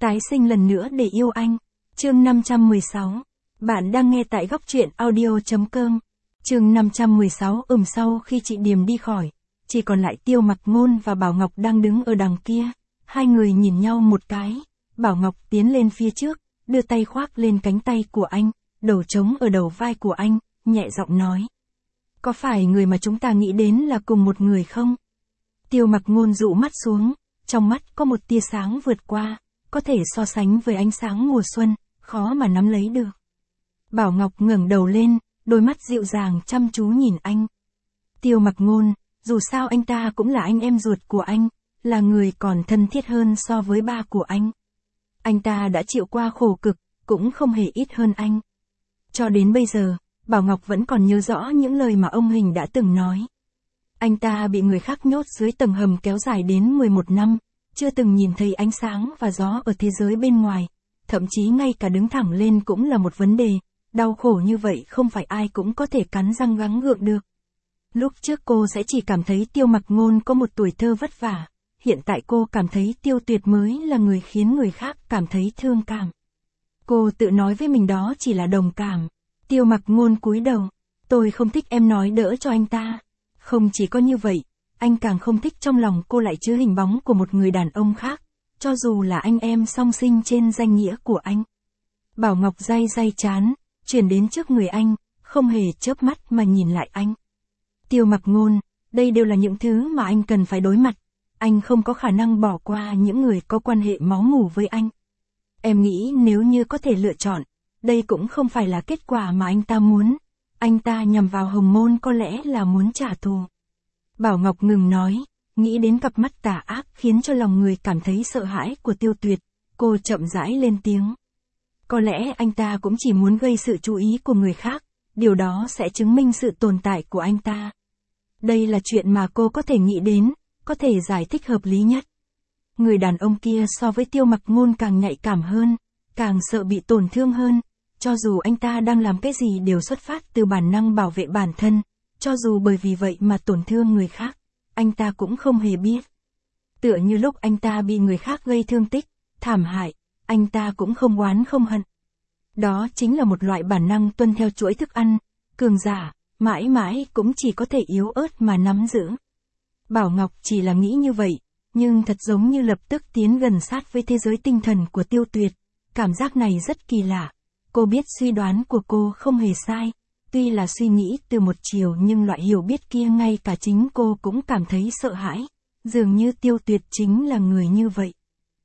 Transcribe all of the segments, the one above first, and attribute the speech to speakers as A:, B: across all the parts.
A: Tái sinh lần nữa để yêu anh. Chương 516. Bạn đang nghe tại góc truyện audio.com. Chương 516. Sau khi chị Điềm đi khỏi, chỉ còn lại Tiêu Mặc Ngôn và Bảo Ngọc đang đứng ở đằng kia. Hai người nhìn nhau một cái. Bảo Ngọc tiến lên phía trước, đưa tay khoác lên cánh tay của anh, đầu trống ở đầu vai của anh, nhẹ giọng nói. Có phải người mà chúng ta nghĩ đến là cùng một người không? Tiêu Mặc Ngôn dụ mắt xuống, trong mắt có một tia sáng vượt qua, có thể so sánh với ánh sáng mùa xuân, khó mà nắm lấy được. Bảo Ngọc ngẩng đầu lên, đôi mắt dịu dàng chăm chú nhìn anh. Tiêu Mặc Ngôn, dù sao anh ta cũng là anh em ruột của anh, là người còn thân thiết hơn so với ba của anh. Anh ta đã chịu qua khổ cực, cũng không hề ít hơn anh. Cho đến bây giờ, Bảo Ngọc vẫn còn nhớ rõ những lời mà ông Hình đã từng nói. Anh ta bị người khác nhốt dưới tầng hầm kéo dài đến 11 năm, chưa từng nhìn thấy ánh sáng và gió ở thế giới bên ngoài, thậm chí ngay cả đứng thẳng lên cũng là một vấn đề, đau khổ như vậy không phải ai cũng có thể cắn răng gắng gượng được. Lúc trước cô sẽ chỉ cảm thấy Tiêu Mặc Ngôn có một tuổi thơ vất vả, hiện tại cô cảm thấy Tiêu Tuyệt mới là người khiến người khác cảm thấy thương cảm. Cô tự nói với mình đó chỉ là đồng cảm. Tiêu Mặc Ngôn cúi đầu, tôi không thích em nói đỡ cho anh ta. Không chỉ có như vậy, anh càng không thích trong lòng cô lại chứa hình bóng của một người đàn ông khác, cho dù là anh em song sinh trên danh nghĩa của anh. Bảo Ngọc day trán, chuyển đến trước người anh, không hề chớp mắt mà nhìn lại anh. Tiêu Mặc Ngôn, đây đều là những thứ mà anh cần phải đối mặt, anh không có khả năng bỏ qua những người có quan hệ máu mủ với anh. Em nghĩ nếu như có thể lựa chọn, đây cũng không phải là kết quả mà anh ta muốn. Anh ta nhằm vào Hồng Môn có lẽ là muốn trả thù. Bảo Ngọc ngừng nói, nghĩ đến cặp mắt tà ác khiến cho lòng người cảm thấy sợ hãi của Tiêu Tuyệt, cô chậm rãi lên tiếng. Có lẽ anh ta cũng chỉ muốn gây sự chú ý của người khác, điều đó sẽ chứng minh sự tồn tại của anh ta. Đây là chuyện mà cô có thể nghĩ đến, có thể giải thích hợp lý nhất. Người đàn ông kia so với Tiêu Mặc Ngôn càng nhạy cảm hơn, càng sợ bị tổn thương hơn. Cho dù anh ta đang làm cái gì đều xuất phát từ bản năng bảo vệ bản thân, cho dù bởi vì vậy mà tổn thương người khác, anh ta cũng không hề biết. Tựa như lúc anh ta bị người khác gây thương tích, thảm hại, anh ta cũng không oán không hận. Đó chính là một loại bản năng tuân theo chuỗi thức ăn, cường giả, mãi mãi cũng chỉ có thể yếu ớt mà nắm giữ. Bảo Ngọc chỉ là nghĩ như vậy, nhưng thật giống như lập tức tiến gần sát với thế giới tinh thần của Tiêu Tuyệt, cảm giác này rất kỳ lạ. Cô biết suy đoán của cô không hề sai, tuy là suy nghĩ từ một chiều nhưng loại hiểu biết kia ngay cả chính cô cũng cảm thấy sợ hãi, dường như Tiêu Tuyệt chính là người như vậy.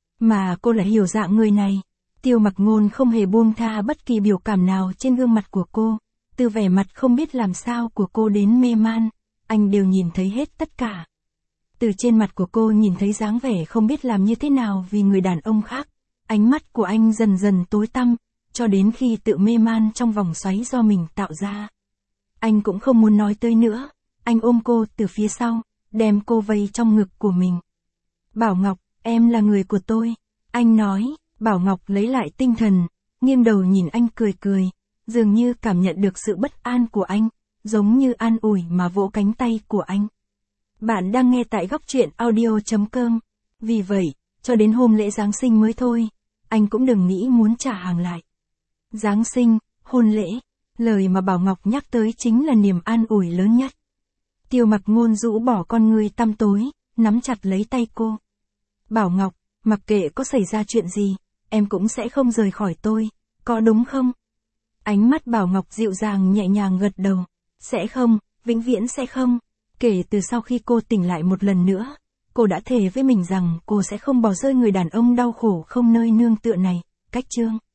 A: Mà cô lại hiểu dạng người này. Tiêu Mặc Ngôn không hề buông tha bất kỳ biểu cảm nào trên gương mặt của cô, từ vẻ mặt không biết làm sao của cô đến mê man, anh đều nhìn thấy hết tất cả. Từ trên mặt của cô nhìn thấy dáng vẻ không biết làm như thế nào vì người đàn ông khác, ánh mắt của anh dần dần tối tăm, cho đến khi tự mê man trong vòng xoáy do mình tạo ra. Anh cũng không muốn nói tới nữa, anh ôm cô từ phía sau, đem cô vây trong ngực của mình. Bảo Ngọc, em là người của tôi, anh nói. Bảo Ngọc lấy lại tinh thần, nghiêng đầu nhìn anh cười cười, dường như cảm nhận được sự bất an của anh, giống như an ủi mà vỗ cánh tay của anh. Bạn đang nghe tại góc truyện audio.com. Vì vậy, cho đến hôm lễ Giáng sinh mới thôi, anh cũng đừng nghĩ muốn trả hàng lại. Giáng sinh, hôn lễ, lời mà Bảo Ngọc nhắc tới chính là niềm an ủi lớn nhất. Tiêu Mặc Ngôn rũ bỏ con người tăm tối, nắm chặt lấy tay cô. Bảo Ngọc, mặc kệ có xảy ra chuyện gì, em cũng sẽ không rời khỏi tôi, có đúng không? Ánh mắt Bảo Ngọc dịu dàng nhẹ nhàng gật đầu. Sẽ không, vĩnh viễn sẽ không. Kể từ sau khi cô tỉnh lại một lần nữa, cô đã thề với mình rằng cô sẽ không bỏ rơi người đàn ông đau khổ không nơi nương tựa này. Cách chương